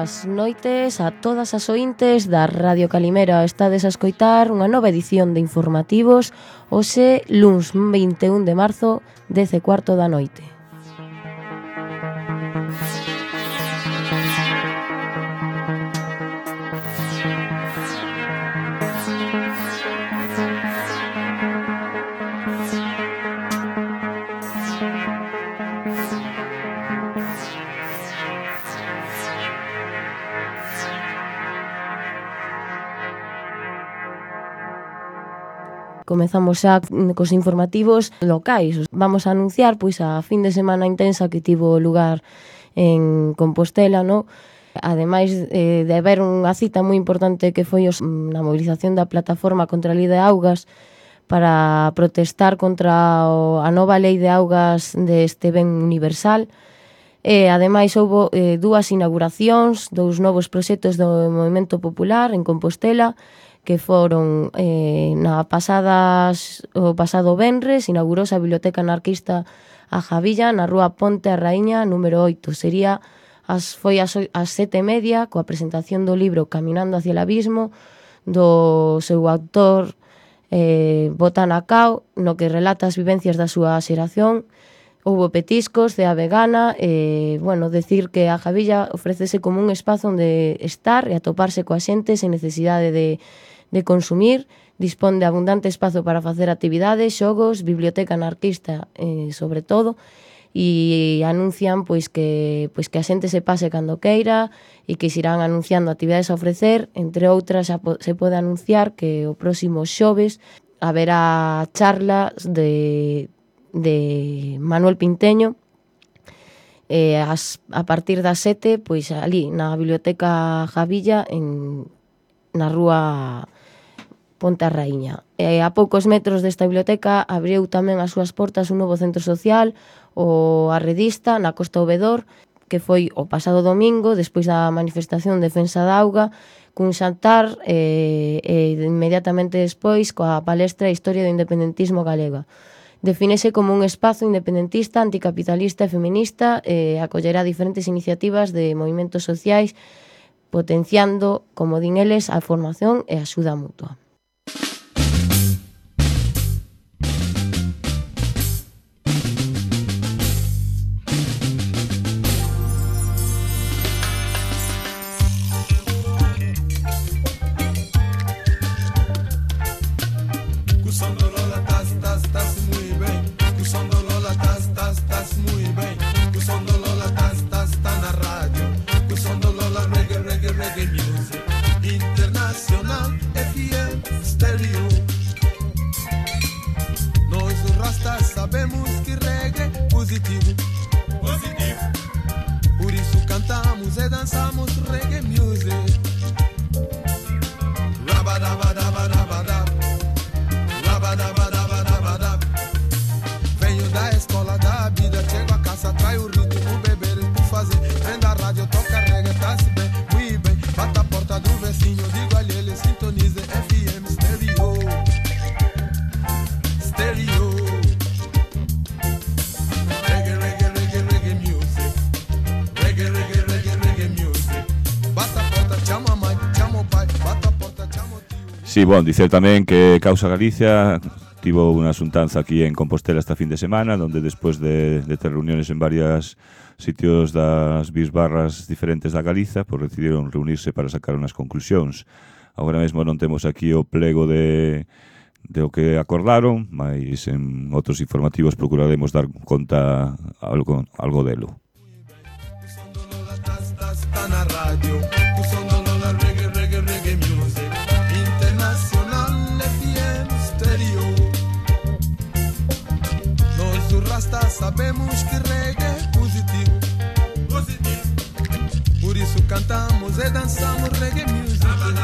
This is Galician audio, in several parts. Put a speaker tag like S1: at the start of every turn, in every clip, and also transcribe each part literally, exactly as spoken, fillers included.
S1: boas noites a todas as ointes da Radio Calimera. Estades a escoitar unha nova edición de informativos hoxe, luns vinte e un de marzo, dez e cuarto da noite. Comezamos xa cos informativos locais. Vamos a anunciar pois a fin de semana intensa que tivo lugar en Compostela, no? Ademais eh, de haber unha cita moi importante que foi os, na movilización da plataforma contra a lei de augas para protestar contra o, a nova lei de augas deste ben universal. E ademais houbo eh, dúas inauguracións, dous novos proxectos do Movemento Popular en Compostela, que foron eh, na pasadas, o pasado venres, inaugurouse a Biblioteca Anarquista a Javilla, na rúa Ponte a Raíña, número oito. Sería, as, foi as, as sete e media, coa presentación do libro Caminando hacia el abismo, do seu autor eh, Botana Cao, no que relata as vivencias da súa xeración. Houbo petiscos, cea vegana, e, bueno, decir que a Javilla ofrécese como un espazo onde estar e atoparse coa xente sen necesidade de de consumir, dispón de abundante espazo para facer actividades, xogos, biblioteca anarquista, eh, sobre todo, e anuncian pois que pois que a xente se pase cando queira e que se irán anunciando actividades a ofrecer, entre outras xa po- se pode anunciar que o próximo xoves haberá charlas de, de Manuel Pinteño, eh, as, a partir das sete, pois ali na Biblioteca Javilla, en, na rúa Ponte a Raíña. E a poucos metros desta biblioteca abriu tamén as súas portas un novo centro social, o Arredista, na Costa Obedor, que foi o pasado domingo, despois da manifestación de defensa da auga, cun xantar e, e inmediatamente despois coa palestra Historia do independentismo galega. Defínese como un espazo independentista, anticapitalista e feminista, e acollerá diferentes iniciativas de movimentos sociais, potenciando, como din eles, a formación e a axuda mutua.
S2: Sí, bon, dicer tamén que Causa Galicia tivo unha xuntanza aquí en Compostela esta fin de semana, onde despois de, de ter reuniones en varios sitios das bisbarras diferentes da Galiza, pois decidiron reunirse para sacar unhas conclusións. Agora mesmo non temos aquí o plego de, de o que acordaron, mas en outros informativos procuraremos dar conta algo, algo delo.
S3: Sabemos que reggae é positivo, positivo. Por isso cantamos e dançamos reggae music.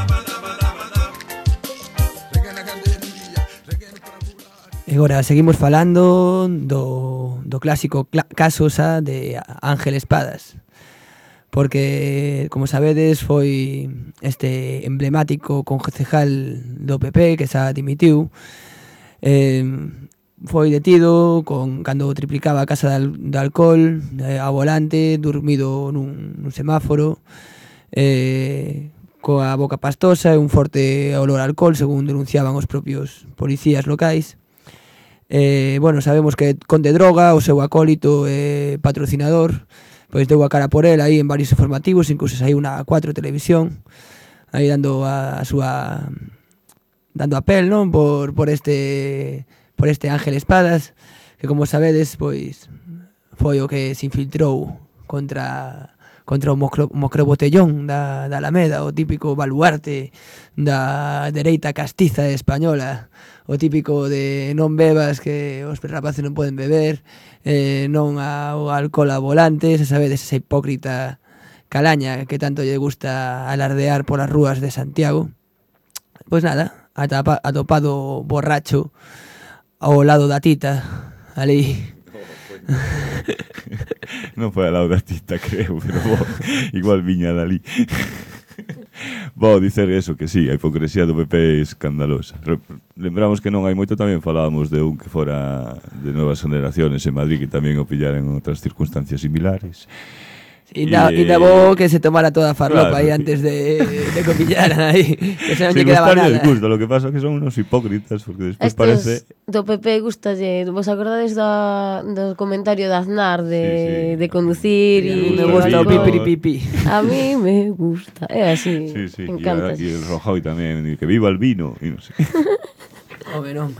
S4: E agora seguimos falando do, do clásico cl- caso xa de Ángel Espadas, porque, como sabedes, foi este emblemático concejal do P P que xa dimitiu. eh, Foi detido con, cando triplicaba a casa de, al, de alcohol, eh, ao volante, dormido nun, nun semáforo. eh, coa boca pastosa e un forte olor a alcohol, según denunciaban os propios policías locais. Eh, bueno, sabemos que Conde Droga, o seu acólito e patrocinador, pois deu a cara por él aí en varios informativos, incluso saiu na cuatro Televisión, aí dando a, a súa dando a pel, non, por por este por este Ángel Espadas, que como sabedes, pois foi o que se infiltrou contra contra o mocro, mocro botellón da, da Alameda, o típico baluarte da dereita castiza española, o típico de non bebas que os rapaces non poden beber, eh, non ao alcohol a volante, se sabedes, esa hipócrita calaña que tanto lle gusta alardear polas rúas de Santiago. Pois nada, atapa, atopado borracho ao lado da tita, ali.
S2: Non foi a lado da tita, creo, pero bo, igual viña dali. Vou dicer eso, que sí, a hipocresía do P P é escandalosa. Lembramos que non hai moito, tamén falábamos de un que fora de novas generaciones en Madrid, que tamén o pillaran en outras circunstancias similares.
S4: E da, e da bo que se tomara toda a farlopa claro, aí antes de, de que pillaran aí, que se non lle quedaba nada.
S2: Gusto, lo que pasa que son unos hipócritas, porque despois
S1: estos
S2: parece...
S1: do P P gustalle, vos acordades da, do comentario de Aznar de, sí, sí. de conducir e...
S4: A mí me gusta o pipiripipi.
S1: A mí me gusta, é así,
S2: sí, sí.
S1: encanta.
S2: E el Rajoy tamén, que viva el vino, e non sei.
S4: Home, non.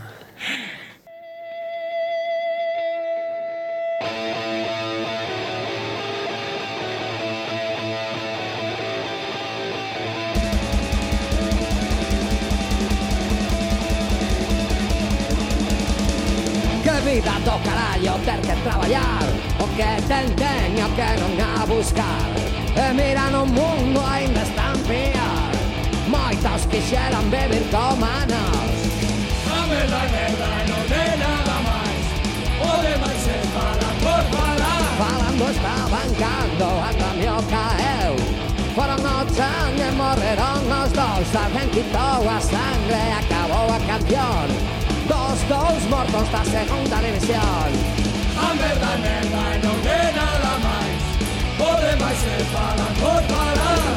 S5: Vida do carallo ter que traballar, o que ten teño que non a buscar. E mira no mundo ainda están piar, moitos quixeran beber como nós. A merda, a merda non é nada máis, o demais se fala por falar. Falando está bancando, ata me o caeu. Foron ocho e morreron os dous, alguén quitou a sangre e acabou a canción dos dous mortos da segunda división. A merda, a merda non é nada máis, o demais se fala por falar.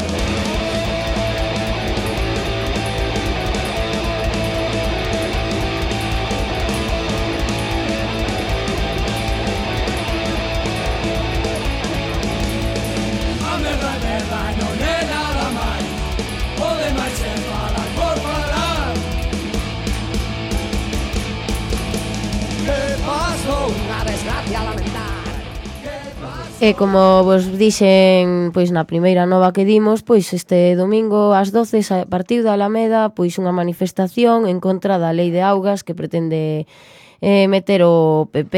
S5: A merda, a merda non é nada máis, o demais se fala por falar. Unha desgracia lamentar.
S1: E como vos dixen pois na primeira nova que dimos, pois este domingo ás doce a partir da Alameda, pois unha manifestación en contra da lei de augas que pretende eh, meter o P P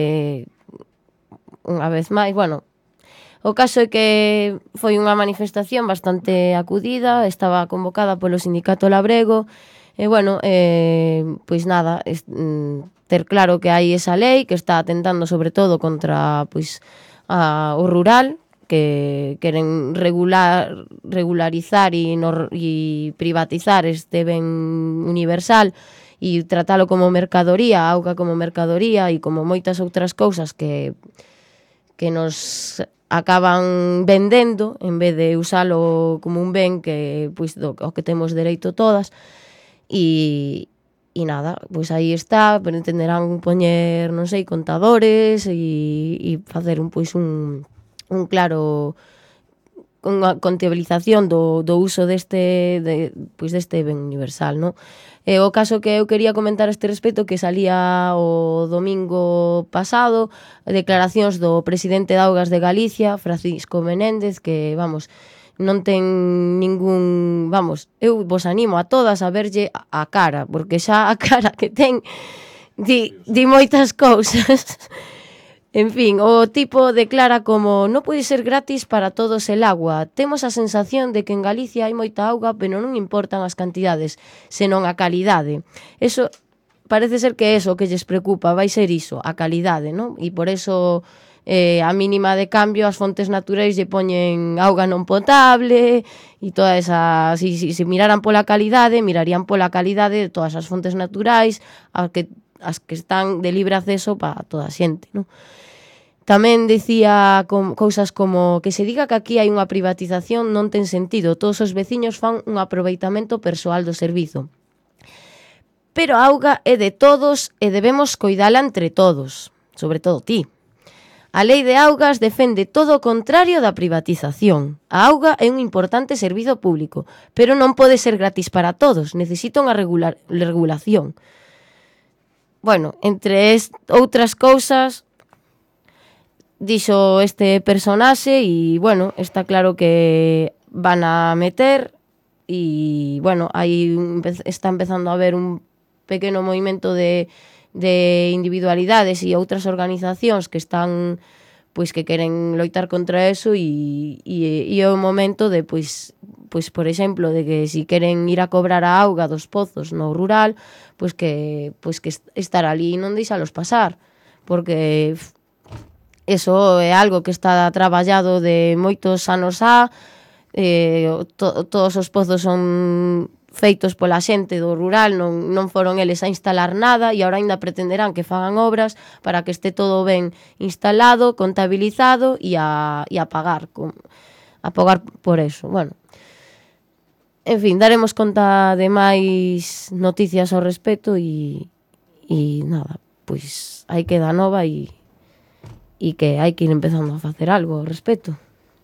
S1: unha vez máis. Bueno, o caso é que foi unha manifestación bastante acudida, estaba convocada polo sindicato labrego, e bueno, eh, pois nada, es, mm, ter claro que hai esa lei que está atentando sobre todo contra pois a, o rural, que queren regular regularizar e, no, e privatizar este ben universal e tratalo como mercadoría, a auga como mercadoría e como moitas outras cousas que que nos acaban vendendo en vez de usalo como un ben que pois do, o que temos dereito todas. E E nada, pois aí está, pero entenderán poñer, non sei, contadores e, e facer un pois un, un claro unha contabilización do, do uso deste de, pois deste ben universal, non? E o caso que eu quería comentar a este respecto, que salía o domingo pasado, declaracións do presidente de Augas de Galicia, Francisco Menéndez, que, vamos, non ten ningún... Vamos, eu vos animo a todas a verlle a cara, porque xa a cara que ten di, di moitas cousas. En fin, o tipo declara como non pode ser gratis para todos el agua. Temos a sensación de que en Galicia hai moita auga, pero non importan as cantidades, senón a calidade. Eso parece ser que é eso que lles preocupa, vai ser iso, a calidade, non? E por eso... Eh, a mínima de cambio as fontes naturais lle poñen auga non potable e toda esa, si, si, si miraran pola calidade, mirarían pola calidade de todas as fontes naturais, as que, as que están de libre acceso para toda a xente, non? Tamén dicía com, cousas como que se diga que aquí hai unha privatización non ten sentido, todos os veciños fan un aproveitamento persoal do servizo. Pero a auga é de todos e debemos coidala entre todos, sobre todo ti. A lei de augas defende todo o contrario da privatización. A auga é un importante servizo público, pero non pode ser gratis para todos, necesita unha regular, regulación. Bueno, entre est, outras cousas, dixo este personaxe e, bueno, está claro que van a meter e, bueno, aí está empezando a haber un pequeno movimento de, de individualidades e outras organizacións que están, pois, que queren loitar contra eso e, e, e é o momento de, pois, pois, por exemplo, de que si queren ir a cobrar a auga dos pozos no rural, pois que, pois que estar ali e non deixalos pasar, porque eso é algo que está traballado de moitos anos a, eh, to, todos os pozos son feitos pola xente do rural, non, non foron eles a instalar nada e agora ainda pretenderán que fagan obras para que este todo ben instalado, contabilizado e a, e a pagar, con, a pagar por eso. Bueno, en fin, daremos conta de máis noticias ao respecto e, e nada, pois aí queda nova e e que hai que ir empezando a facer algo ao respecto.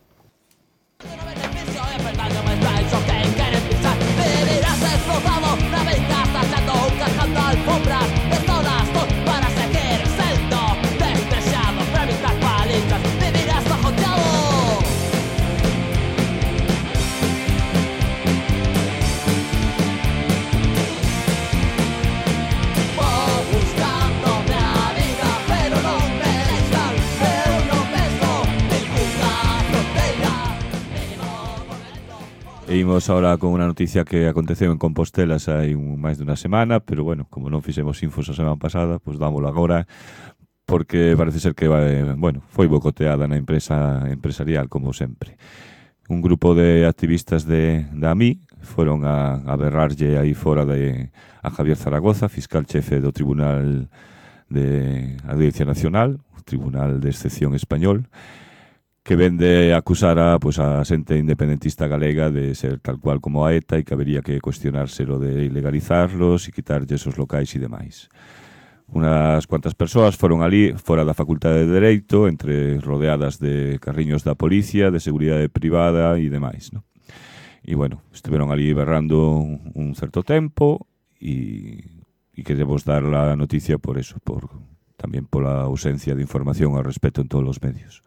S2: E imos ahora con unha noticia que aconteceu en Compostela hai un, máis dunha semana, pero bueno, como non fixemos infos a semana pasada, pois dámoslo agora, porque parece ser que bueno, foi boicoteada na empresa empresarial, como sempre. Un grupo de activistas de, da A M I foron a, a berrarlle aí fora de a Javier Zaragoza, fiscal chefe do Tribunal de Audiencia Nacional, o Tribunal de Excepción Español, que vende acusar a, pues, a xente independentista galega de ser tal cual como a ETA e que habería que cuestionárselo de ilegalizarlos e quitarlle esos locais e demais. Unas cuantas persoas foron ali fora da Facultade de Dereito, entre rodeadas de carriños da policía, de seguridade privada e demais, ¿no? E, bueno, estiveron ali berrando un certo tempo e, e queremos dar la noticia por eso, por, tamén pola ausencia de información ao respecto en todos os medios.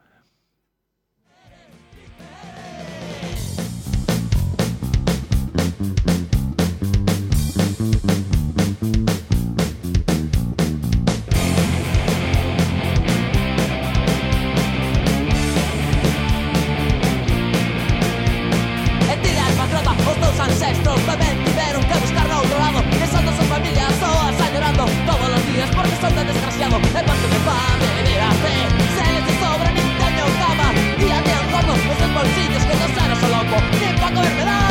S6: Ancestros tamén tiveron que buscar no outro lado, pensando sus familias todas llorando todos los días porque son tan desgraciados. El parte de fame, de la fe, se les sobra ni teño cama y a un gordo esos bolsillos que no sanos o loco ni pa' comer me da.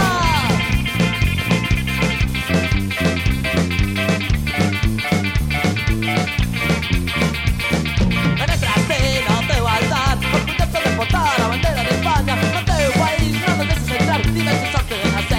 S6: En esta escena te va a dar por proyecto de portar la bandera de España, no te país, no te dejes entrar, dime si sos de nacer.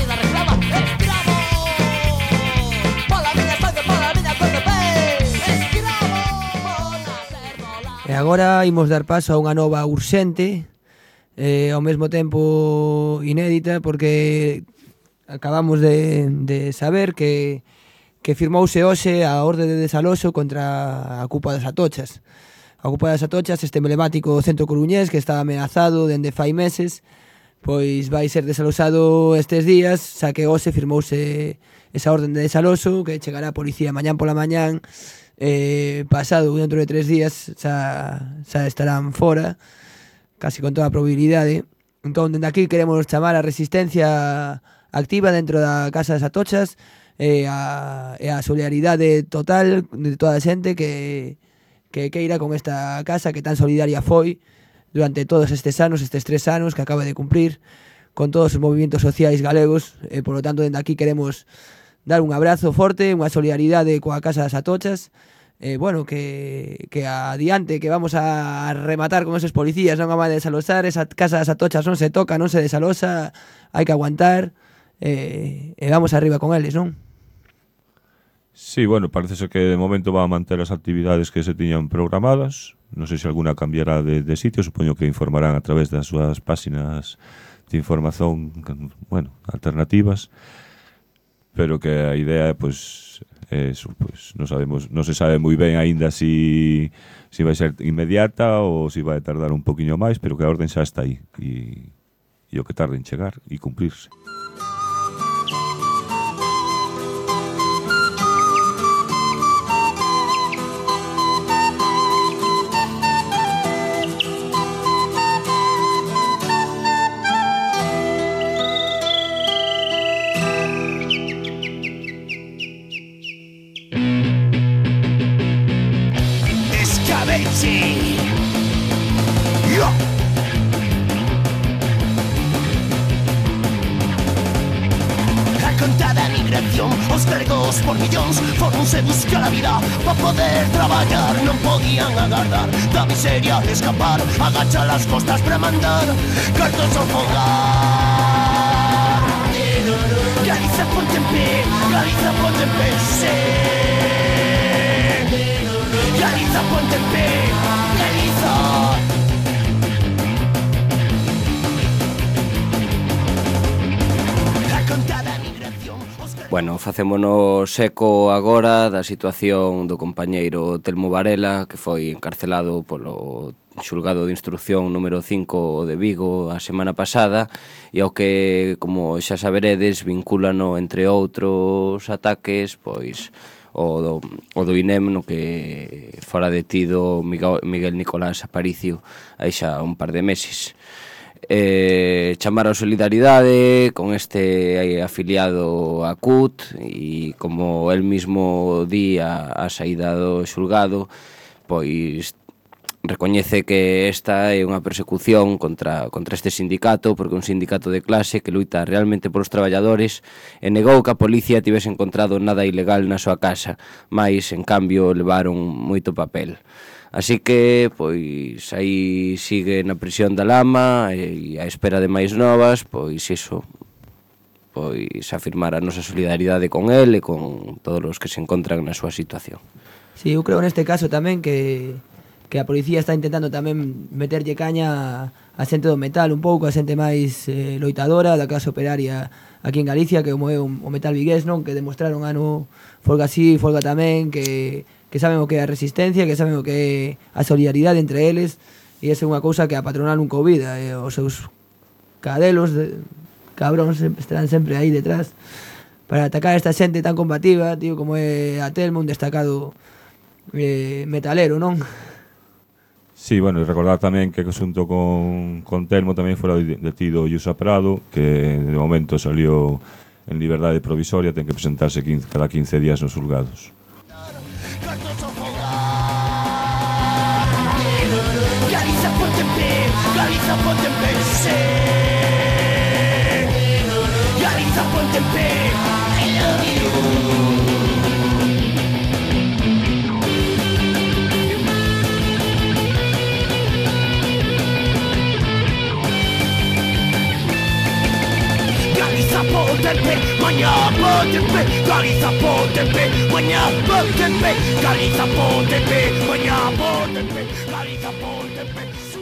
S4: E agora imos dar paso a unha nova urxente, eh, ao mesmo tempo inédita, porque acabamos de, de saber que, que firmouse hoxe a orde de desaloxo contra a Cupa das Atochas. A Cupa das Atochas, este emblemático centro coruñés que está amenazado dende fai meses, pois vai ser desaloxado estes días, xa que hoxe firmouse esa orden de desaloxo, que chegará a policía mañán pola mañán, eh, pasado dentro de tres días xa, xa estarán fora, casi con toda a probabilidade. Entón, dende aquí queremos chamar a resistencia activa dentro da Casa das Atochas e a, e a solidaridade total de toda a xente que, que queira con esta casa que tan solidaria foi durante todos estes anos, estes tres anos que acaba de cumprir con todos os movimentos sociais galegos, e por lo tanto dende aquí queremos dar un abrazo forte, unha solidaridade coa Casa das Atochas, eh, bueno, que, que adiante, que vamos a rematar con esos policías, non vamos a desalosar, esa casa das atochas non se toca, non se desalosa, hai que aguantar, eh, e vamos arriba con eles, non?
S2: Sí, bueno, parece ser que de momento va a manter as actividades que se tiñan programadas. Non sei se alguna cambiará de, de sitio, supoño que informarán a través das súas páxinas de información, bueno, alternativas, pero que a idea é, pois, eso, pois, non sabemos, non se sabe moi ben aínda si si vai ser inmediata ou si vai tardar un poquinho máis, pero que a orden xa está aí e, e o que tarde en chegar e cumplirse.
S7: Os gregos por millóns foronse buscar a vida pa poder traballar, non podían agardar da miseria escapar, agachar as costas para mandar cartos ao fogar. Galiza ponte en pé, Galiza ponte en pé, sí. Galiza ponte en pé, Galiza.
S8: Bueno, facémonos eco agora da situación do compañeiro Telmo Varela, que foi encarcelado polo xulgado de instrucción número cinco de Vigo a semana pasada e ao que, como xa saberedes, vincúlano, entre outros ataques, pois o do, o do I N E M, no que fora detido Miguel, Miguel Nicolás Aparicio aí xa un par de meses. Eh, chamar a solidaridade con este afiliado a C U T e, como el mismo di a, a saída do xulgado, pois recoñece que esta é unha persecución contra, contra este sindicato, porque un sindicato de clase que luita realmente polos traballadores, e negou que a policía tivese encontrado nada ilegal na súa casa, mais, en cambio, levaron moito papel. Así que, pois, aí sigue na prisión da Lama e a espera de máis novas, pois iso, pois afirmar a nosa solidaridade con el e con todos os que se encontran na súa situación.
S4: Sí, eu creo neste caso tamén que que a policía está intentando tamén meterlle caña a xente do metal un pouco, a xente máis eh, loitadora da clase operaria aquí en Galicia, que como é o metal vigués, non? Que demostraron ano folga así, folga tamén, que que saben o que é a resistencia, que saben o que é a solidaridade entre eles, e esa é unha cousa que a patronal nunca olvida, e os seus cadelos, de, cabróns, estarán sempre aí detrás para atacar a esta xente tan combativa, tío, como é a Telmo, un destacado eh, metalero, non?
S2: Sí, bueno, e recordar tamén que xunto con, con Telmo tamén fora detido Yusa Prado, que de momento salió en liberdade provisoria, ten que presentarse quince, cada quince días nos xulgados.
S7: Galiza ponte en pé, Galiza ponte en pé, sí. Galiza ponte en pé, I love you. Galiza ponte en pé, mañá ponte en pé, Galiza ponte en pé, mañá ponte en pé, Galiza ponte en pé, mañá ponte en pé, Galiza ponte en pé.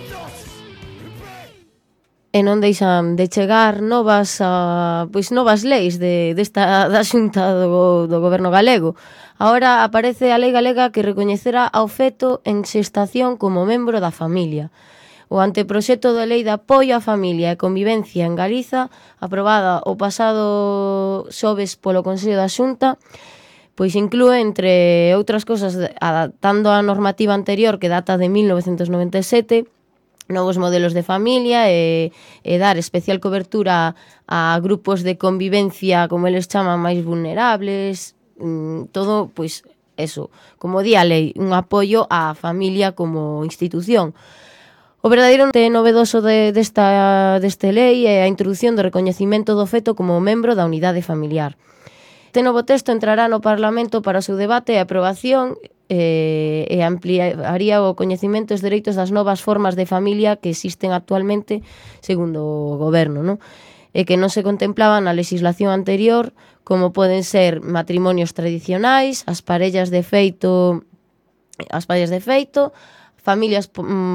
S1: E non deixan de chegar novas a, pois novas leis de, desta, da xunta do, do goberno galego. Ahora aparece a lei galega que recoñecerá ao feto en xestación como membro da familia. O anteproxecto de lei de apoio á familia e convivencia en Galiza, aprobada o pasado xoves polo Consello da Xunta, pois inclúe, entre outras cosas, adaptando a normativa anterior que data de mil novecentos noventa e sete, novos modelos de familia e, e dar especial cobertura a grupos de convivencia, como eles chaman, máis vulnerables, mm, todo, pois, eso, como di a lei, un apoio á familia como institución. O verdadeiro novedoso de, desta, deste lei é a introdución do recoñecimento do feto como membro da unidade familiar. Este novo texto entrará no Parlamento para o seu debate e aprobación e, e ampliaría o coñecemento dos dereitos das novas formas de familia que existen actualmente segundo o goberno, non? E que non se contemplaban na legislación anterior, como poden ser matrimonios tradicionais, as parellas de feito, as parellas de feito, familias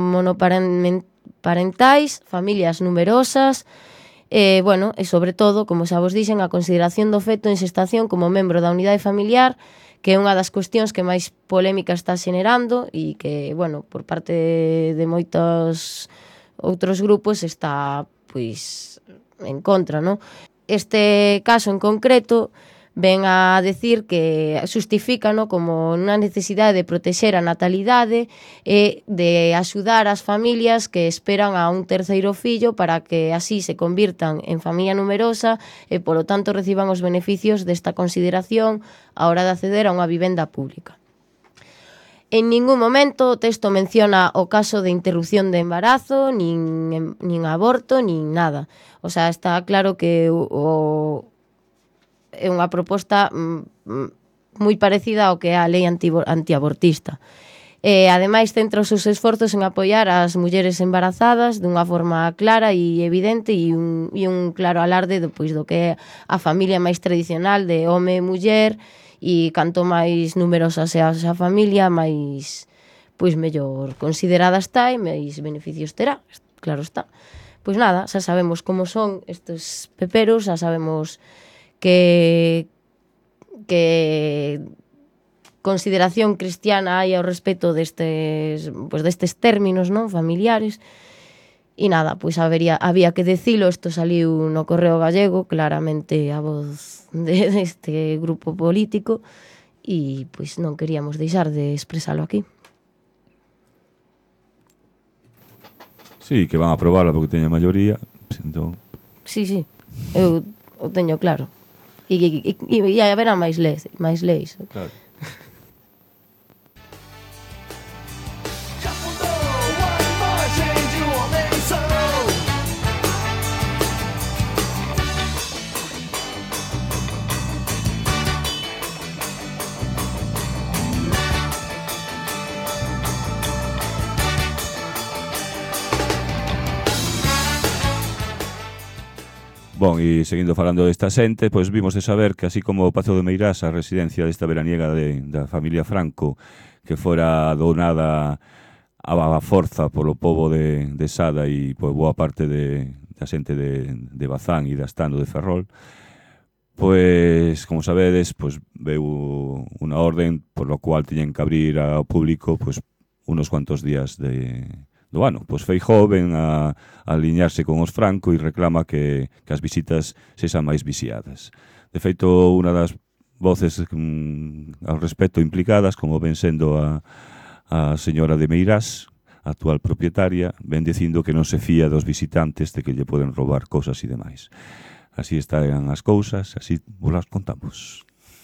S1: monoparentais, familias numerosas, e, bueno, e sobre todo, como xa vos dixen, a consideración do feto en xestación como membro da unidade familiar, que é unha das cuestións que máis polémica está xenerando e que, bueno, por parte de moitos outros grupos está, pois, en contra, non? Este caso en concreto ven a decir que xustifica, non, como unha necesidade de protexer a natalidade e de axudar as familias que esperan a un terceiro fillo para que así se convirtan en familia numerosa e, polo tanto, reciban os beneficios desta consideración a hora de acceder a unha vivenda pública. En ningún momento o texto menciona o caso de interrupción de embarazo, nin, nin aborto, nin nada. O sea, está claro que o, o, é unha proposta mm, moi parecida ao que é a lei anti, antiabortista. E, ademais, centra os seus esforzos en apoiar as mulleres embarazadas dunha forma clara e evidente e un, e un claro alarde do, pois, do que é a familia máis tradicional de home e muller, e canto máis numerosa sea a familia, máis, pois, mellor considerada está e máis beneficios terá, claro está. Pois nada, xa sabemos como son estes peperos, xa sabemos que que consideración cristiana hai ao respecto destes, pois, destes términos, non, familiares. E nada, pois habería, había que decilo, isto saliu no Correo Gallego, claramente a voz de, deste grupo político, e pois non queríamos deixar de expresalo aquí.
S2: Sí, que van a aprobarla porque teña maioría, entón...
S1: Sí, sí, eu o teño claro. E, e, e, e haberá máis leis, máis leis.
S2: Claro. Bon, e seguindo falando desta xente, pois vimos de saber que así como o Pazo de Meirás, a residencia desta veraniega de, da familia Franco, que fora donada a, a forza polo pobo de, de Sada e por boa parte de, da xente de, de Bazán e da Estando de Ferrol, pois, como sabedes, pois veu unha orden por lo cual tiñen que abrir ao público pois unos cuantos días de... do ano. Pois Feijóo ven a, a aliñarse con os Franco e reclama que, que as visitas sexan máis vixiadas. De feito, unha das voces mm, ao respecto implicadas, como ven sendo a, a señora de Meirás, a actual propietaria, ven dicindo que non se fía dos visitantes de que lle poden roubar cosas e demais. Así están as cousas, así vos las contamos.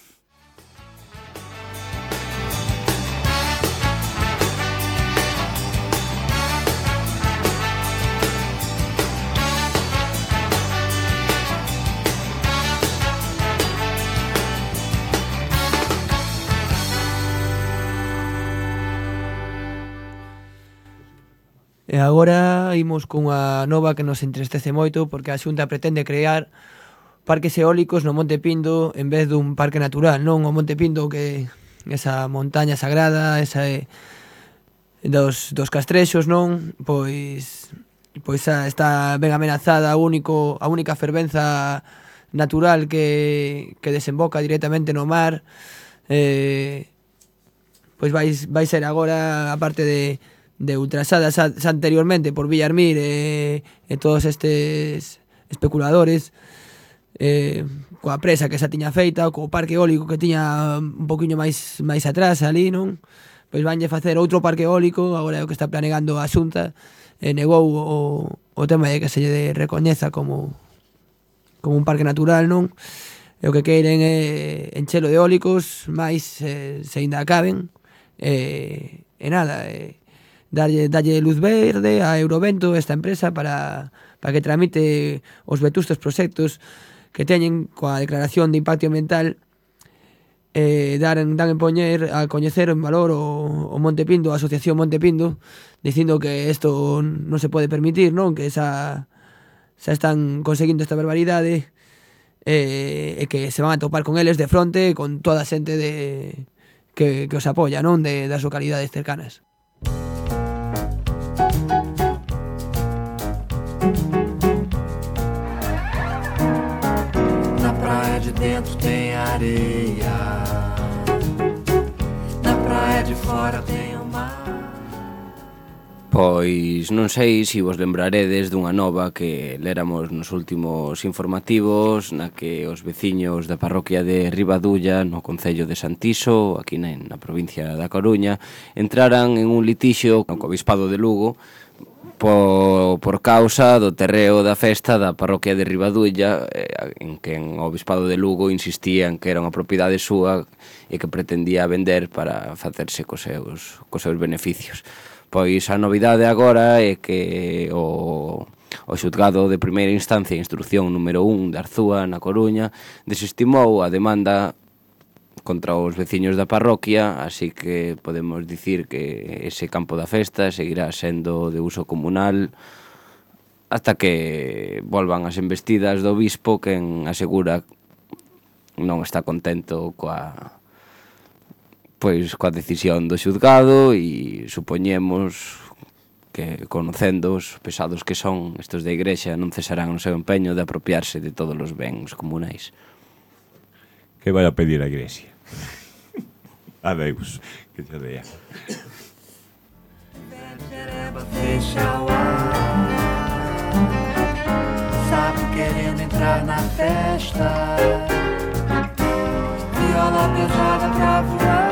S4: E agora imos cunha nova que nos entristece moito porque a Xunta pretende crear parques eólicos no Monte Pindo en vez dun parque natural, non? O Monte Pindo, que esa montaña sagrada, esa é dos, dos castrexos, non? Pois pois está ben amenazada a único a única fervenza natural que, que desemboca directamente no mar. Eh, pois vai, vai ser agora, a parte de de Ultrasada xa, xa anteriormente por Villarmir e, e todos estes especuladores, eh, coa presa que xa tiña feita, co parque eólico que tiña un poquinho máis máis atrás ali, non? Pois vanlle facer outro parque eólico, agora é o que está planeando a Xunta, e negou o, o tema de que se lle recoñeza como como un parque natural, non? E o que queren é enchelo de eólicos, máis eh, se ainda caben, e, e nada, e Dalle, dalle luz verde a Eurovento, esta empresa, para, para que tramite os vetustos proxectos que teñen coa declaración de impacto ambiental eh, dar, en, dan en poñer a coñecer en valor o, o Monte Pindo, a Asociación Monte Pindo, dicindo que isto non se pode permitir, non? Que xa, xa están conseguindo esta barbaridade e, e que se van a topar con eles de fronte con toda a xente de, que, que os apoia, non? De, das localidades cercanas.
S9: Na praia de dentro tem areia, na praia de fora tem o mar.
S8: Pois non sei se vos lembraredes dunha nova que léramos nos últimos informativos, na que os veciños da parroquia de Ribadulla, no concello de Santiso, aquí na, na provincia da Coruña, entraran en un litixio co Obispado de Lugo por, por causa do terreo da festa da parroquia de Ribadulla, eh, en que o Obispado de Lugo insistía en que era unha propiedade súa e que pretendía vender para facerse cos seus, cos seus beneficios. Pois a novidade agora é que o, o xuzgado de primeira instancia e instrucción número un de Arzúa, na Coruña, desestimou a demanda contra os veciños da parroquia, así que podemos dicir que ese campo da festa seguirá sendo de uso comunal hasta que volvan as embestidas do bispo, quen asegura non está contento coa pois coa decisión do xuzgado e supoñemos que, conocendo os pesados que son estos da Igrexa, non cesarán no seu empeño de apropiarse de todos os bens comunais.
S2: Que vai a pedir a Iglesia? Adeus, que te dea.
S9: Fecha o ar, sapo querendo entrar na festa, viola pesada pra voar.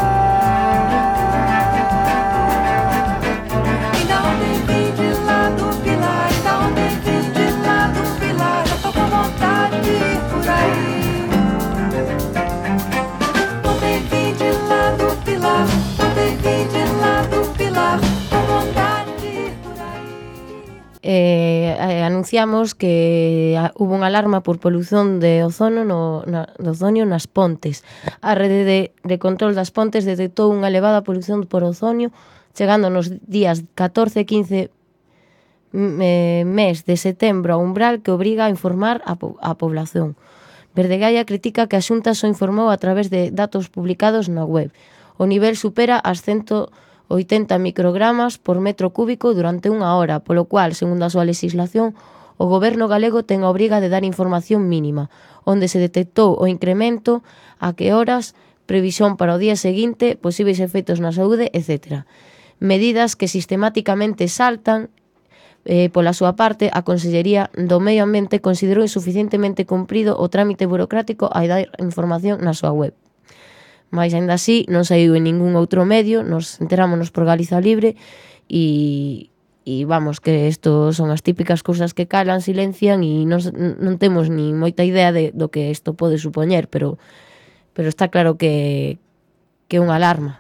S1: Eh, eh, anunciamos que a, hubo unha alarma por polución de ozono no, na, de ozonio nas pontes. A rede de, de control das pontes detectou unha elevada polución por ozonio, chegando nos días catorce e quince eh, mes de setembro a umbral que obriga a informar a, a población. Verdegaia critica que a Xunta só informou a través de datos publicados na web. O nivel supera as cento oitenta microgramas por metro cúbico durante unha hora, polo cual, segundo a súa legislación, o goberno galego ten a obriga de dar información mínima, onde se detectou o incremento, a que horas, previsión para o día seguinte, posibles efeitos na saúde, etcétera. Medidas que sistemáticamente saltan. Eh, pola súa parte, a Consellería do Medio Ambiente considerou insuficientemente cumprido o trámite burocrático a dar información na súa web. Mais, ainda así, non saiu en ningún outro medio, nos enterámonos por Galiza Libre e, e vamos, que isto son as típicas cousas que calan, silencian e non, non temos ni moita idea de, do que isto pode supoñer, pero, pero está claro que, que é unha alarma.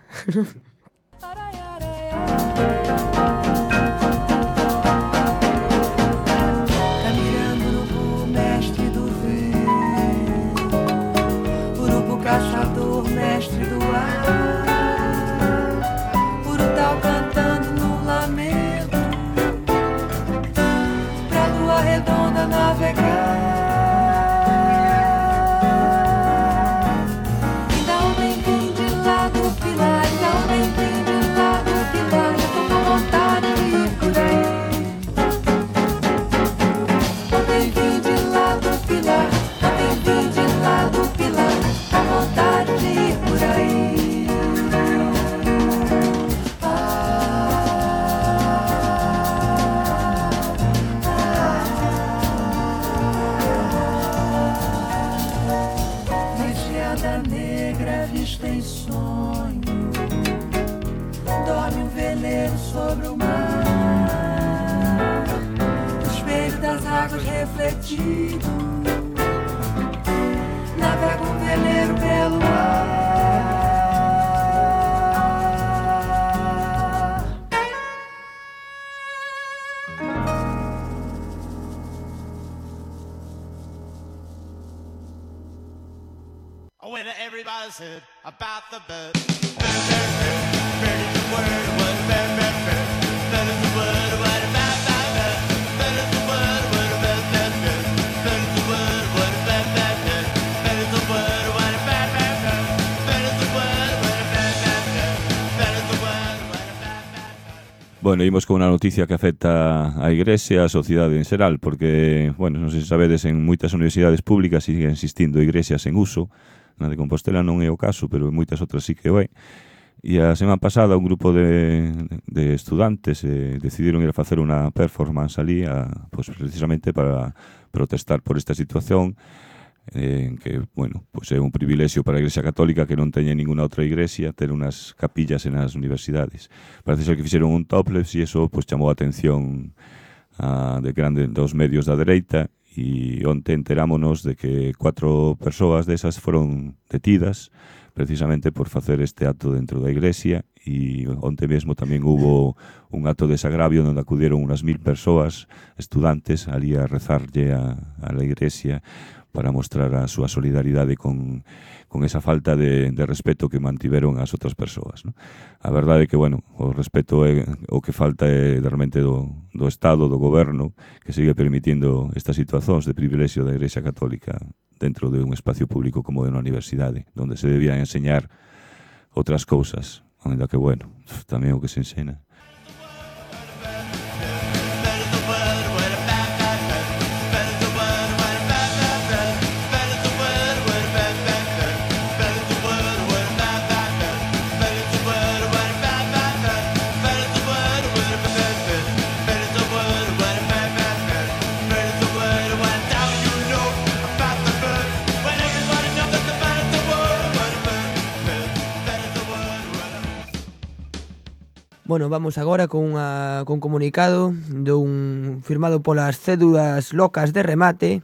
S9: Mestre do ar, Urutau cantando no lamento, pra lua redonda navegar. Ainda homem vem de lá do Pilar, ainda homem vem de lá do Pilar, eu tô com vontade de ir por aí. Homem vem de lá do Pilar, homem vem de lá do Pilar, com vontade de ir por aí. Vegeada negra vista em sonho, dorme um veleiro sobre o mar, o espelho das águas refletido, navega um veleiro pelo ar.
S10: When everybody's heard about the bird. Bird, bird, bird, bird is the word, what a bird, bird, bird. Bird is the word, what a bird, bird, bird. Bird is the word, what a bird, bird, bird. Bird is the word, what a bird, bird, bird. Bird is the word, what a bird, bird, bird. Bird is the word, what a bird, bird, bird. Bird is the word, what a bird, bird, bird.
S2: Bueno, imos con unha noticia que afecta á Igrexa e á sociedade en xeral, porque, bueno, non sei se sabedes, en moitas universidades públicas siguen existindo igrexas en uso. Na de Compostela non é o caso, pero en moitas outras sí que o é. E a semana pasada un grupo de, de estudantes eh, decidiron ir a facer unha performance ali, a, pues, precisamente para protestar por esta situación, eh, que, bueno, pues é un privilexio para a Igrexa Católica que non teña ninguna outra igrexa ter unas capillas en as universidades. Parece ser que fixeron un topless e iso pues, chamou a atención a, de grande dos medios da dereita. E onte enterámonos de que cuatro persoas desas foron detidas precisamente por facer este acto dentro da iglesia, e onte mesmo tamén hubo un acto de desagravio onde acudiron unas mil persoas, estudantes, ali a rezarlle a, a la iglesia para mostrar a súa solidaridade con, con esa falta de, de respeto que mantiveron as outras persoas, ¿no? A verdade é que, bueno, o respeto é o que falta é realmente do, do Estado, do goberno, que sigue permitindo estas situacións de privilexio da Igrexa Católica dentro de un espacio público como de unha universidade, onde se debían enseñar outras cousas, ainda que, bueno, tamén o que se ensena.
S4: Bueno, vamos agora con unha, con comunicado dun firmado polas cédulas locas de remate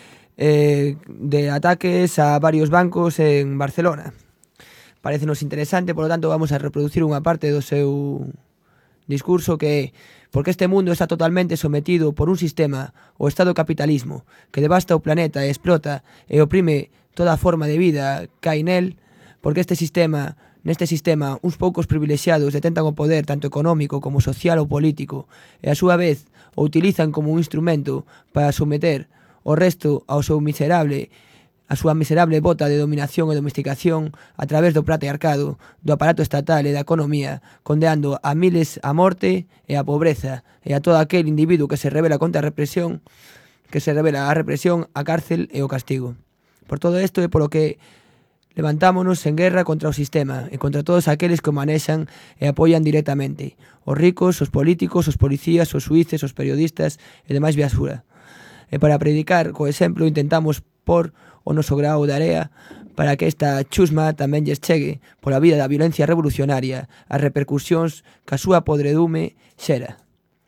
S4: eh, de ataques a varios bancos en Barcelona. Parecenos interesante, por lo tanto vamos a reproducir unha parte do seu discurso que é: porque este mundo está totalmente sometido por un sistema, o Estado capitalismo, que devasta o planeta e explota e oprime toda forma de vida que hai nel, porque este sistema Neste sistema, uns poucos privilexiados detentan o poder tanto económico como social ou político e, a súa vez, o utilizan como un instrumento para someter o resto ao seu miserable, a súa miserable bota de dominación e domesticación a través do patriarcado, do aparato estatal e da economía, condeando a miles a morte e a pobreza e a todo aquel individuo que se rebela contra a represión, que se rebela a represión, a cárcel e o castigo. Por todo isto é polo que levantámonos en guerra contra o sistema e contra todos aqueles que o manexan e apoian directamente: os ricos, os políticos, os policías, os xuíces, os periodistas e demais basura. E para predicar co exemplo intentamos por o noso grao de area para que esta chusma tamén lles chegue pola vía da violencia revolucionaria as repercusións que a súa podredume xera.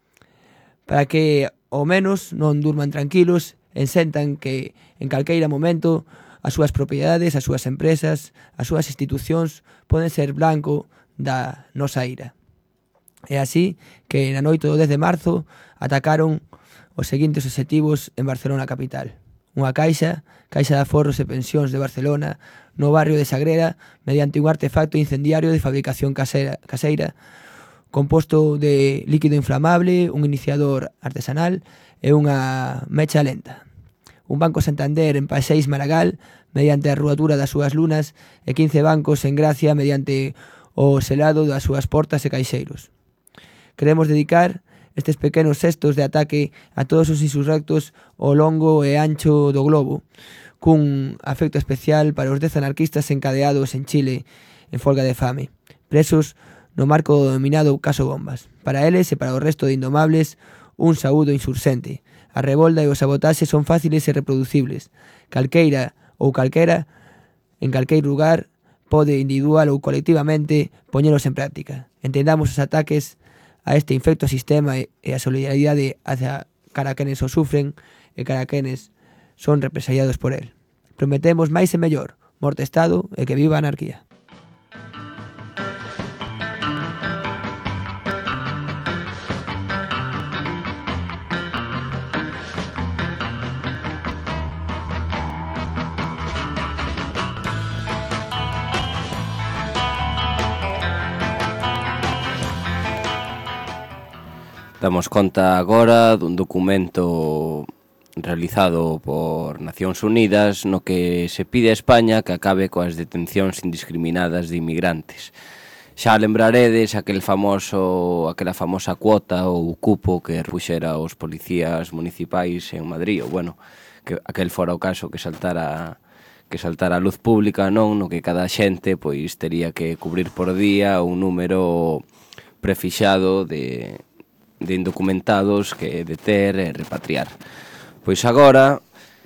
S4: Para que, ao menos, non durman tranquilos e sentan que en calqueira momento as súas propiedades, as súas empresas, as súas institucións poden ser blanco da nosa ira. É así que na noite do dez de marzo atacaron os seguintes obxectivos en Barcelona capital: unha caixa, Caixa de Aforros e Pensións de Barcelona, no barrio de Sagrera, mediante un artefacto incendiario de fabricación caseira, caseira composto de líquido inflamable, un iniciador artesanal e unha mecha lenta. Un banco Santander en Passeis Maragall, mediante a ruatura das súas lunas, e quince bancos en Gracia mediante o selado das súas portas e caixeiros. Queremos dedicar estes pequenos xestos de ataque a todos os insurrectos ao longo e ancho do globo, cun afecto especial para os dez anarquistas encadeados en Chile en folga de fame, presos no marco do denominado caso Bombas. Para eles e para o resto de indomables, un saúdo insursente. A revolda e o sabotaxe son fáciles e reproducibles. Calqueira ou calquera, en calqueir lugar, pode individual ou colectivamente poñelos en práctica. Entendamos os ataques a este infecto sistema e a solidaridade hacia cara a quenes o sufren e cara a quenes son represaliados por el. Prometemos máis e mellor, morte Estado e que viva a anarquía.
S8: Damos conta agora dun documento realizado por Nacións Unidas no que se pide a España que acabe coas detencións indiscriminadas de inmigrantes. Xa lembraredes aquel famoso, aquela famosa cuota ou cupo que repuxera os policías municipais en Madrid, ou bueno, que aquel fora o caso que saltara que saltara a luz pública, non, no que cada xente pois tería que cubrir por día un número prefixado de, de indocumentados que deter e repatriar. Pois agora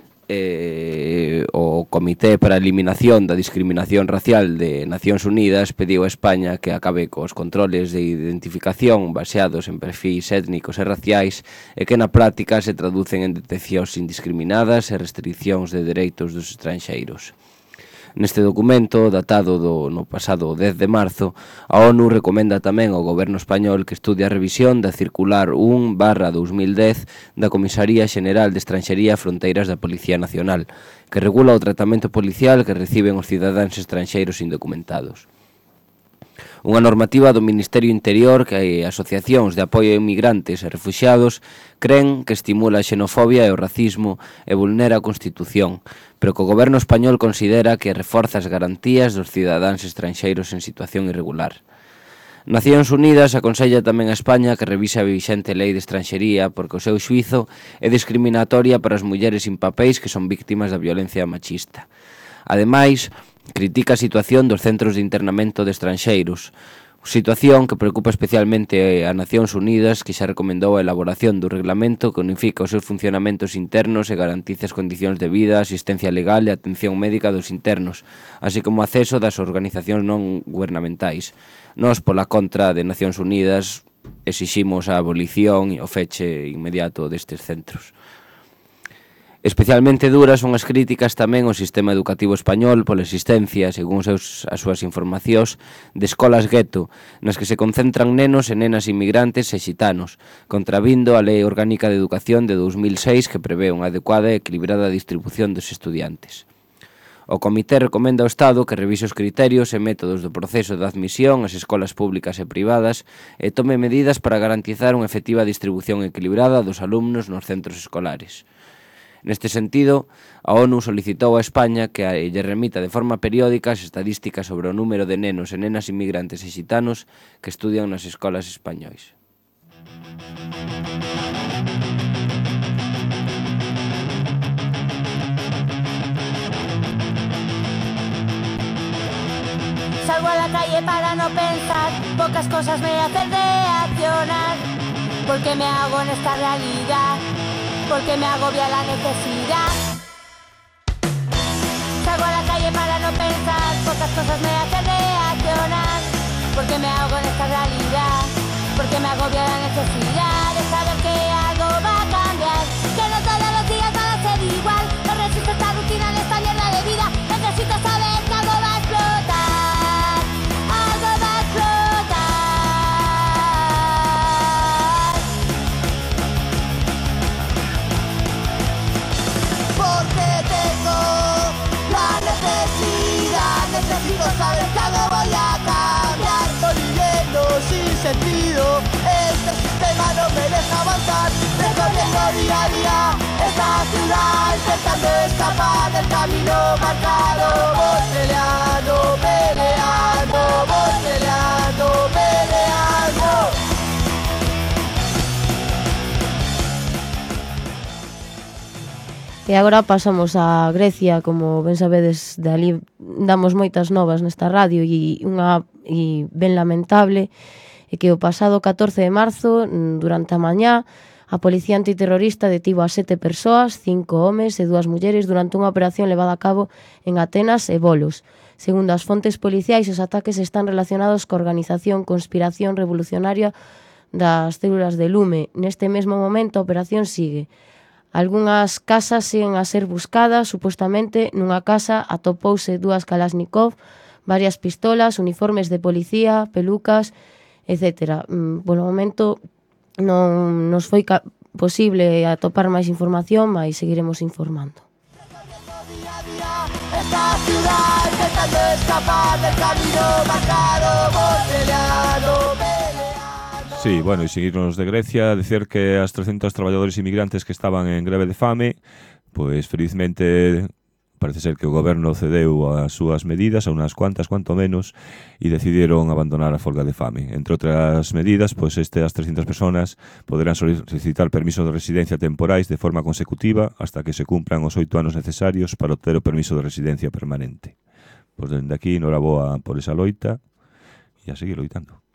S8: eh, o Comité para a Eliminación da Discriminación Racial de Nacións Unidas pediu a España que acabe cos controles de identificación baseados en perfis étnicos e raciais e que na práctica se traducen en detencións indiscriminadas e restriccións de dereitos dos estranxeiros. Neste documento, datado do no pasado dez de marzo, a ONU recomenda tamén ao goberno español que estudie a revisión da circular un barra dos mil dez da Comisaría Xeneral de Estranxería e Fronteiras da Policía Nacional, que regula o tratamento policial que reciben os cidadáns estranxeiros indocumentados. Unha normativa do Ministerio Interior que asociacións de apoio a inmigrantes e refuxiados creen que estimula a xenofobia e o racismo e vulnera a Constitución, pero que o goberno español considera que reforza as garantías dos cidadáns estranxeiros en situación irregular. Nacións Unidas aconsella tamén a España que revise a vixente lei de estranxería porque o seu xuizo é discriminatoria para as mulleres sin papéis que son víctimas da violencia machista. Ademais, critica a situación dos centros de internamento de estranxeiros, situación que preocupa especialmente a Nacións Unidas, que xa recomendou a elaboración do reglamento que unifica os seus funcionamentos internos e garantiza as condicións de vida, asistencia legal e atención médica dos internos, así como o acceso das organizacións non gubernamentais. Nós, pola contra de Nacións Unidas, exiximos a abolición e o feche inmediato destes centros. Especialmente duras son as críticas tamén ao sistema educativo español pola existencia, según seus, as súas informacións, de escolas gueto, nas que se concentran nenos e nenas inmigrantes e xitanos, contravindo a Lei Orgánica de Educación de dous mil seis que prevé unha adecuada e equilibrada distribución dos estudiantes. O Comité recomenda ao Estado que revise os criterios e métodos do proceso de admisión ás escolas públicas e privadas e tome medidas para garantizar unha efectiva distribución equilibrada dos alumnos nos centros escolares. Neste sentido, a ONU solicitou a España que lle remita de forma periódica as estadísticas sobre o número de nenos e nenas inmigrantes e xitanos que estudian nas escolas españois.
S11: Salgo a la calle para no pensar, pocas cosas me hacen reaccionar, porque me hago en esta realidad, porque me agobia la necesidad. Salgo a la calle para no pensar, pocas cosas me hacen reaccionar, porque me hago en esta realidad, porque me agobia la necesidad de saber que algo va a cambiar, que no todos los días van a ser igual. No resisto esta rutina en esta mierda de vida, necesito saber que algo va a explotar, algo va a explotar. Porque tengo la necesidad, necesito saber que algo voy a cambiar. Estoy viviendo sin sentido, este sistema no me deja avanzar. Recorriendo día a día esta ciudad, intentando escapar del camino marcado. Voy peleando, peleando, voy peleando, peleando.
S1: E agora pasamos a Grecia, como ben sabedes, de ali damos moitas novas nesta radio e unha e ben lamentable é que o pasado catorce de marzo, durante a mañá, a Policía Antiterrorista detivo a sete persoas, cinco homes e dúas mulleres durante unha operación levada a cabo en Atenas e Volos. Segundo as fontes policiais, os ataques están relacionados coa organización Conspiración Revolucionaria das Células de Lume. Neste mesmo momento a operación sigue. Algúnas casas siguen a ser buscadas, supostamente nunha casa atopouse dúas Kalashnikov, varias pistolas, uniformes de policía, pelucas, etcétera. Polo momento non nos foi posible atopar máis información, mas seguiremos informando.
S11: Esta ciudad intentando escapar del camino marcado, voy peleando, peleando.
S2: Sí, bueno, e seguirnos de Grecia, decir que as trescentos traballadores inmigrantes que estaban en greve de fame, pois felizmente parece ser que o goberno cedeu as súas medidas, a unhas cuantas, cuanto menos, e decidiron abandonar a folga de fame. Entre outras medidas, pois estas trescentas personas poderán solicitar permiso de residencia temporais de forma consecutiva hasta que se cumplan os oito anos necesarios para obter o permiso de residencia permanente. Pois dende aquí, noraboa por esa loita e a seguir loitando.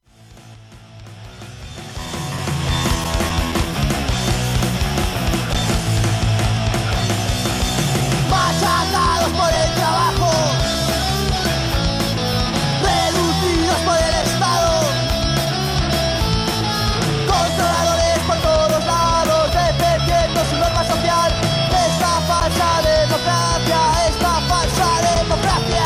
S11: Machacados por el trabajo, reducidos por el Estado, controladores por todos lados, defendiendo su norma social. Esta falsa democracia, esta falsa democracia.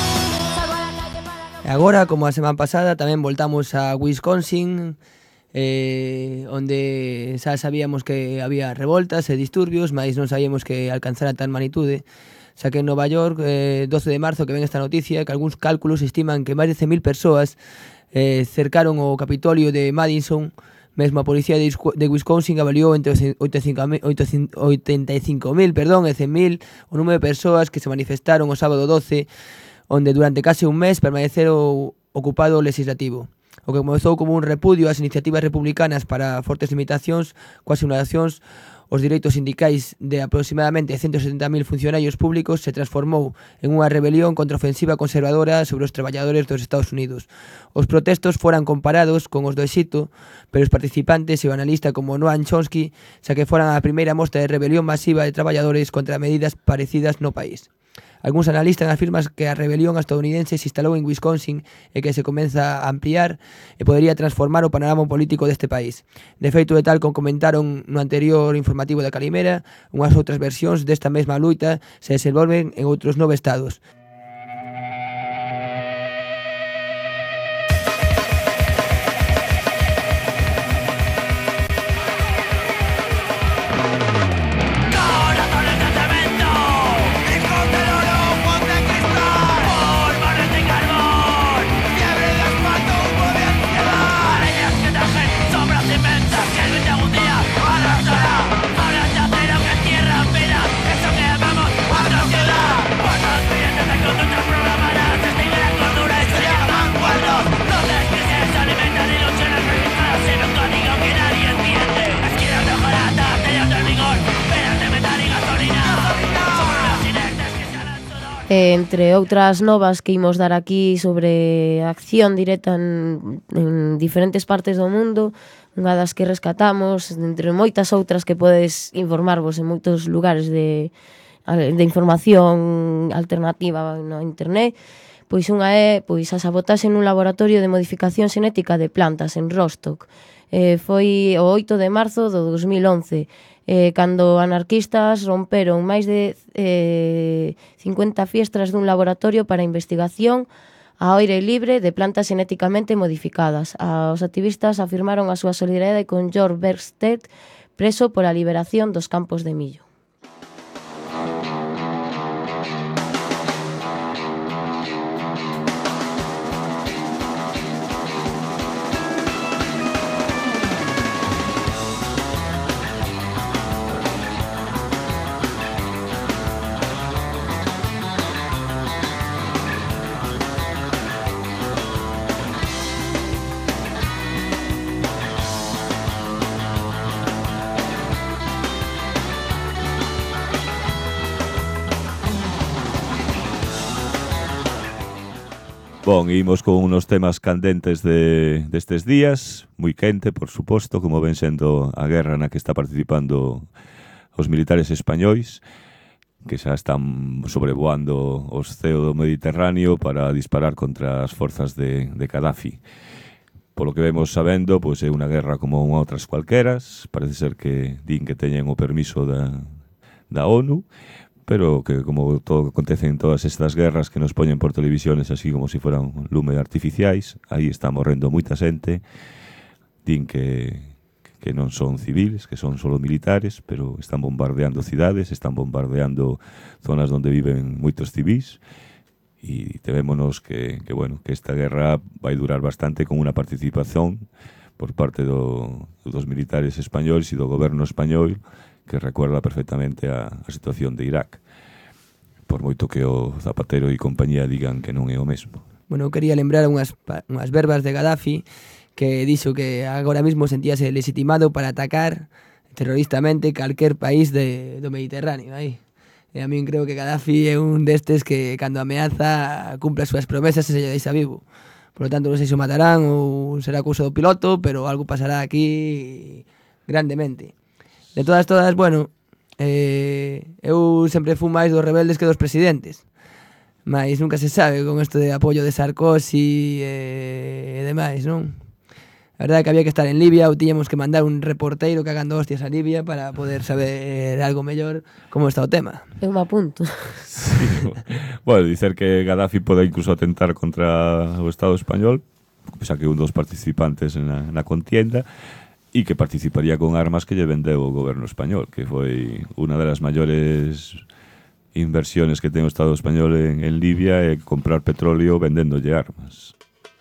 S4: E agora, como a semana pasada, tamén voltamos a Wisconsin, eh, onde xa sabíamos que había revoltas e disturbios, mas non sabíamos que alcanzara tal magnitude. Xa que en Nova York, eh, doce de marzo, que ven esta noticia, que algúns cálculos estiman que máis de cen mil persoas eh, cercaron o Capitolio de Madison. Mesmo a policía de, de Wisconsin avaliou entre oitenta e cinco mil perdón, e cen mil o número de persoas que se manifestaron o sábado doce, onde durante case un mes permaneceron ocupado o legislativo. O que comezou como un repudio ás iniciativas republicanas para fortes limitacións coas simulacións os direitos sindicais de aproximadamente ciento setenta mil funcionarios públicos se transformou en unha rebelión contra a ofensiva conservadora sobre os traballadores dos Estados Unidos. Os protestos foran comparados con os do Exito, pero os participantes e o analista como Noam Chomsky xa que foran a primeira mostra de rebelión masiva de traballadores contra medidas parecidas no país. Algúns analistas afirman que a rebelión estadounidense se instalou en Wisconsin e que se comeza a ampliar e podería transformar o panorama político deste país. De feito, de tal como comentaron no anterior informativo da Calimera, unhas outras versións desta mesma luita se desenvolven en outros nove estados.
S1: Entre outras novas que imos dar aquí sobre acción directa en, en diferentes partes do mundo, unha das que rescatamos, entre moitas outras que podes informarvos en moitos lugares de, de información alternativa na internet, pois unha é pois a sabotaxe nun laboratorio de modificación xenética de plantas en Rostock. Eh, foi o oito de marzo do dos mil once, eh, cando anarquistas romperon máis de eh, cincuenta fiestras dun laboratorio para investigación ao aire libre de plantas xenéticamente modificadas. Os activistas afirmaron a súa solidaridade con Georg Bergstedt, preso pola liberación dos campos de millo.
S2: Bon, imos con unos temas candentes de destes días, moi quente, por suposto, como ven sendo a guerra na que está participando os militares españois, que xa están sobrevoando o ceo do Mediterráneo para disparar contra as forzas de, de Gaddafi. Polo que vemos sabendo, pois é unha guerra como unha outras cualqueras, parece ser que din que teñen o permiso da, da ONU, pero que como todo acontece en todas estas guerras que nos poñen por televisiones así como se si fueran lume artificiais, aí está morrendo moita xente, din que, que non son civiles, que son solo militares, pero están bombardeando cidades, están bombardeando zonas onde viven moitos civis, e temémonos que, que, bueno, que esta guerra vai durar bastante con unha participación por parte do, dos militares españoles e do goberno español, que recuerda perfectamente a, a situación de Irak, por moito que o Zapatero e compañía digan que non é o mesmo.
S4: Bueno, eu quería lembrar unhas, unhas verbas de Gaddafi que dixo que agora mismo sentíase legitimado para atacar terroristamente calquer país de, do Mediterráneo. Aí. E a min creo que Gaddafi é un destes que cando ameaza cumpre as súas promesas e se lle deixa vivo. Por lo tanto, non sei se o matarán ou será cousa do piloto, pero algo pasará aquí grandemente. De todas, todas, bueno, eh, eu sempre fui máis dos rebeldes que dos presidentes. Mas nunca se sabe con isto de apoio de Sarkozy e, e demais, non? A verdade é que había que estar en Libia ou tiñamos que mandar un reporteiro cagando hostias a Libia para poder saber algo mellor como está o tema.
S1: Eu me apunto.
S2: Sí, bueno, dicer que Gaddafi pode incluso atentar contra o Estado español, xa que un dos participantes na, na contienda, e que participaría con armas que lle vendeu o goberno español, que foi unha das maiores inversiones que ten o Estado español en, en Libia, é comprar petróleo vendéndolle armas.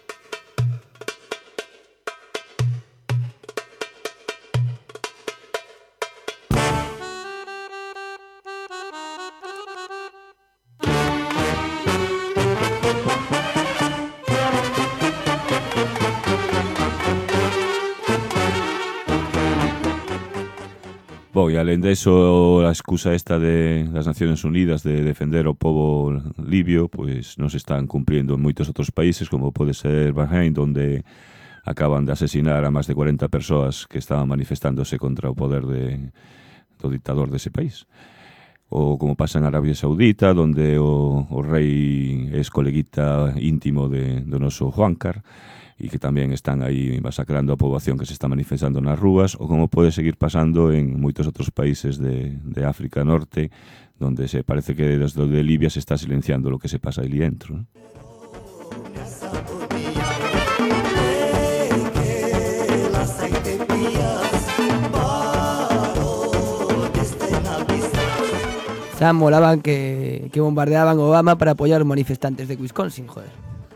S2: Bon, e alén deso, a excusa esta de, das Naciones Unidas de defender o povo libio, pois non se están cumpriendo en moitos outros países, como pode ser Bahrein, onde acaban de asesinar a máis de cuarenta persoas que estaban manifestándose contra o poder de, do dictador dese país. Ou como pasa en Arabia Saudita, onde o, o rei é coleguita íntimo de, do noso Juancar, e que tamén están aí masacrando a poboación que se está manifestando nas rúas, ou como pode seguir pasando en moitos outros países de, de África Norte, donde se parece que desde de Libia se está silenciando lo que se pasa aí dentro, ¿no?
S4: Xa molaban que, que bombardeaban Obama para apoyar a los manifestantes de Wisconsin, joder.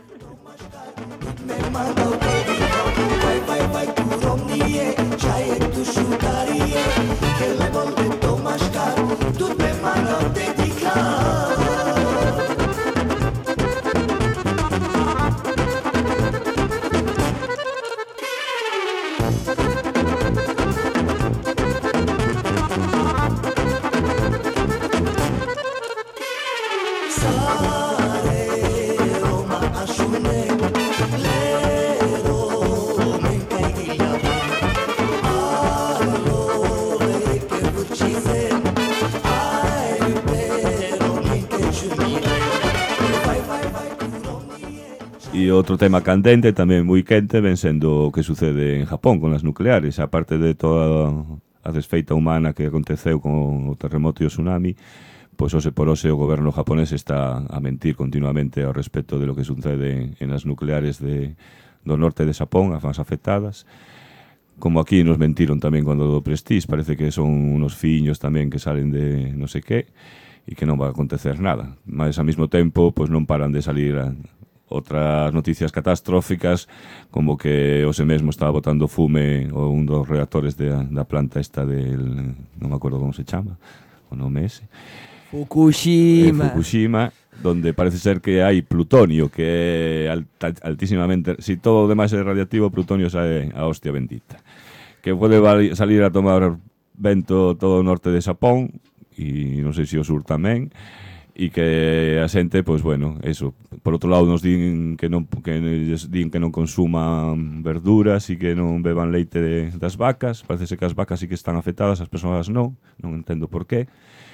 S2: E outro tema candente, tamén moi quente, ven sendo o que sucede en Japón con as nucleares. A parte de toda a desfeita humana que aconteceu con o terremoto e o tsunami, pois ose por ose o goberno japonés está a mentir continuamente ao respecto de lo que sucede en as nucleares de, do norte de Xapón, as máis afectadas. Como aquí nos mentiron tamén cando do Prestige, parece que son unos fiños tamén que salen de non sei que e que non va a acontecer nada. Mas ao mesmo tempo, pois non paran de salir a outras noticias catastróficas, como que hoxe mesmo estaba botando fume ou un dos reactores de, da planta esta del... non me acordo como se chama, o nome ese.
S4: Fukushima.
S2: Eh, Fukushima, donde parece ser que hai plutonio, que é alta, altísimamente... Si todo o demais é radiactivo, plutonio sae a hostia bendita. Que pode salir a tomar vento todo o norte de Xapón, e non sei se o sur tamén, e que a xente, pois bueno, eso, por outro lado nos din que non que din que non consuman verduras e que non beban leite de, das vacas. Parece ser que as vacas sí que están afectadas, as persoas non, non entendo por qué.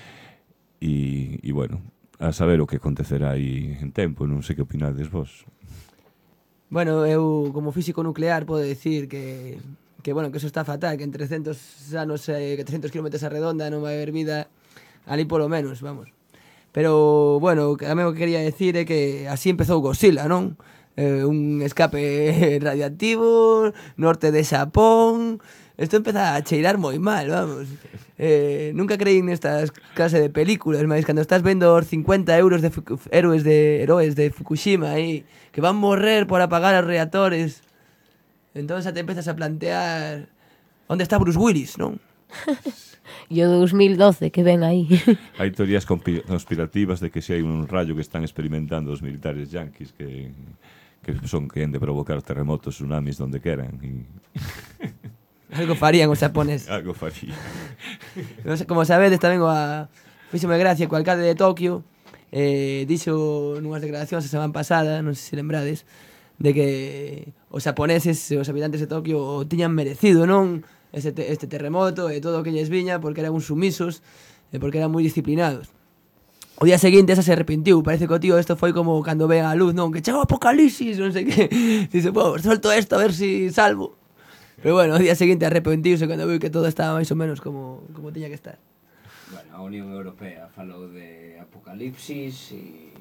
S2: E, e bueno, a saber o que acontecerá aí en tempo, non sei que opinades vos.
S4: Bueno, eu como físico nuclear podo decir que que bueno, que eso está fatal, que en trescentos anos, eh, trescentos kilómetros a redonda non vai haber vida ali polo menos, vamos. Pero, bueno, a mí o que quería decir é que así empezou Godzilla, non? Eh, un escape radiactivo, norte de Xapón... Isto empeza a cheirar moi mal, vamos. Eh, nunca creí nestas clase de películas, mas cando estás vendo os cincuenta euros de Fuku, héroes de heroes de Fukushima aí, que van morrer por apagar os reactores... Entón xa te empezas a plantear onde está Bruce Willis, non?
S1: E o dos mil doce que ven aí.
S2: Hai teorías conspi- conspirativas de que si hai un rayo que están experimentando os militares yanquis que, que son que han de provocar terremotos, tsunamis donde queran. Y...
S4: Algo farían os japoneses.
S2: Algo farían.
S4: No sé, como sabedes, tamén a... Fíxome gracia co alcalde de Tokio, eh, dixo nunhas declaracións a semana pasada, non sei se lembrades, de que os japoneses e os habitantes de Tokio tiñan merecido, non? Este, te, este terremoto e todo o que lles viña porque eran uns sumisos e porque eran moi disciplinados. O día seguinte esa se arrepentiu, parece que o tío isto foi como cando ven a luz, non? Que chegou o apocalipsis, non sei que. Dice, pô, solto esto a ver si salvo. Pero bueno, o día seguinte arrepentiuse cando viu que todo estaba máis ou menos como, como tiña que estar.
S8: Bueno, a Unión Europea falou de apocalipsis e...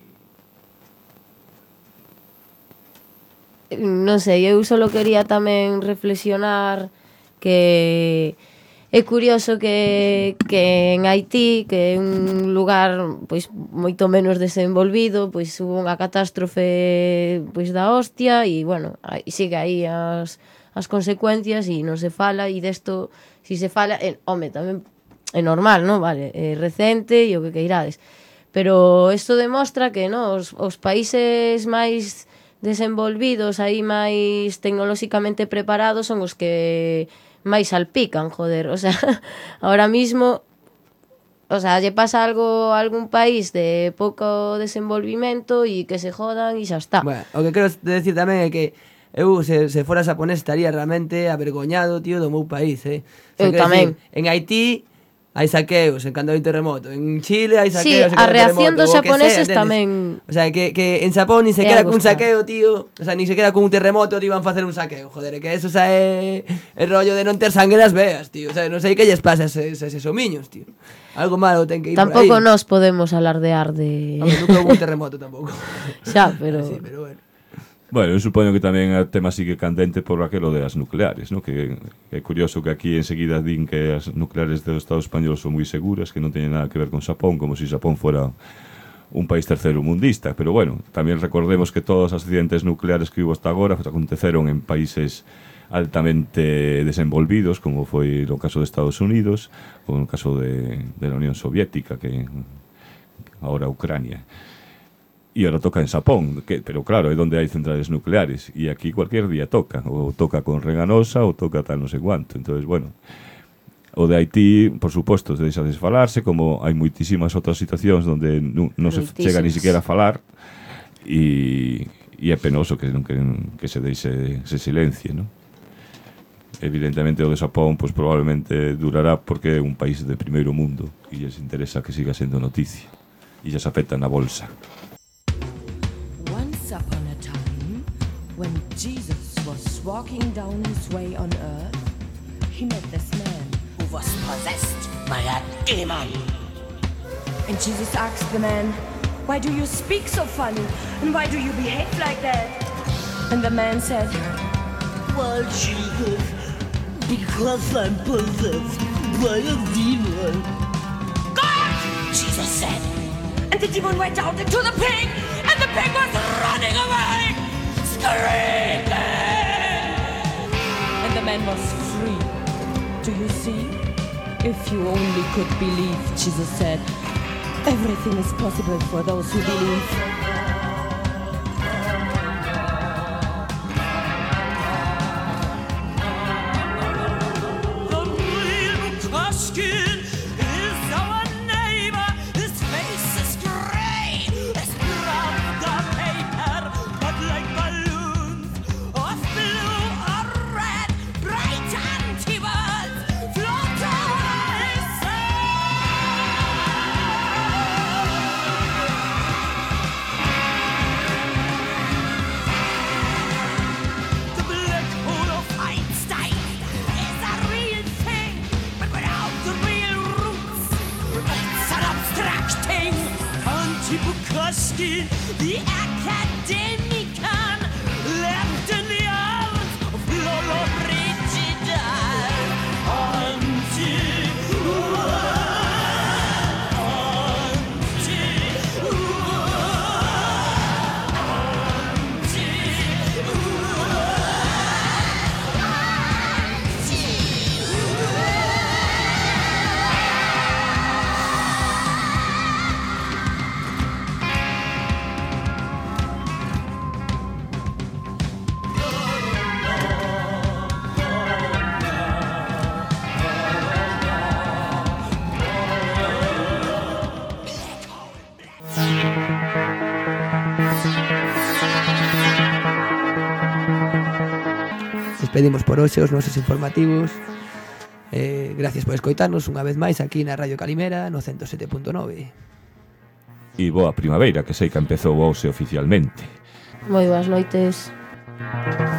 S1: Non sei, eu só quería tamén reflexionar que é curioso que, que en Haití, que é un lugar pois moito menos desenvolvido, pois hubo unha catástrofe pois da hostia e bueno, aí, sigue aí as, as consecuencias e non se fala e desto, si se fala, eh, home, tamén é normal, non? Vale, é recente e o que queirades. Pero isto demostra que no, os, os países máis desenvolvidos, aí máis tecnolóxicamente preparados son os que máis salpican, joder, o sea, ahora mismo, o sea, lle pasa algo a algún país de pouco desenvolvimento e que se jodan e xa está.
S4: Bueno, o que quero decir tamén é que eu, se, se fora japonés, estaría realmente avergoñado, tío, do meu país, eh? O sea,
S1: Eu tamén.
S4: Decir, en Haití hai saqueos en cando hai terremoto. En Chile hai
S1: Sí,
S4: saqueos en
S1: a
S4: cando hai
S1: reacción
S4: terremoto.
S1: dos
S4: o que
S1: japoneses
S4: sea,
S1: tamén.
S4: O sea, que, que en Japón ni se
S1: É
S4: queda con un
S1: algo
S4: saqueo, tío. O sea, ni se queda con un terremoto, tío, van facer un saqueo. Joder, que eso xa é el rollo de non ter sangue nas veas, tío. O sea, non sei que lles pasa a eses, eses homiños, tío. Algo malo ten que ir
S1: Tampouco
S4: por aí.
S1: nos podemos alardear de...
S4: Hombre, nunca hubo un terremoto tampouco.
S1: Xa, pero...
S4: Sí, pero bueno.
S2: Bueno, eu supoño que tamén o tema sigue candente por aquilo de as nucleares, ¿no? Que é curioso que aquí enseguida din que as nucleares do Estado español son moi seguras, que non teñen nada que ver con Xapón, como se si Xapón fora un país terceiro mundista. Pero bueno, tamén recordemos que todos os accidentes nucleares que hubo hasta agora aconteceron en países altamente desenvolvidos, como foi no caso de Estados Unidos, ou no caso de, de la Unión Soviética, que ahora Ucrania. E ahora toca en Xapón, que, pero claro, é onde hai centrales nucleares, e aquí cualquier día toca, ou toca con Reganosa, ou toca tal non sei cuánto. Entonces, bueno, o de Haití, por suposto, se deixa de falarse, como hai moitísimas outras situacións onde non, non se chega ni siquiera a falar, e, e é penoso que, que, que se deixe ese silencio, non? Evidentemente o de Xapón pues, probablemente durará porque é un país de primeiro mundo e lles interesa que siga sendo noticia e lles afecta na bolsa.
S12: Once upon a time, when Jesus was walking down his way on earth, he met this man
S7: who was possessed by a demon.
S12: And Jesus asked the man, "Why do you speak so funny? And why do you behave like that?" And the man said,
S7: "Well, Jesus, because I'm possessed by a demon."
S12: "God!" Jesus said. And the demon went out into the pig, and the pig was running away, screaming. And the man was free. Do you see? If you only could believe, Jesus said. Everything is possible for those who believe.
S13: The academician left in the arms of Lolo Brigida. Anti, anti, anti,
S4: Despedimos por hoxe os nosos informativos. Eh, gracias por escoitarnos unha vez máis aquí na Radio Calimera no ciento sete punto nove.
S2: E boa primavera, que sei que empezou hoxe oficialmente.
S1: Moi boas noites.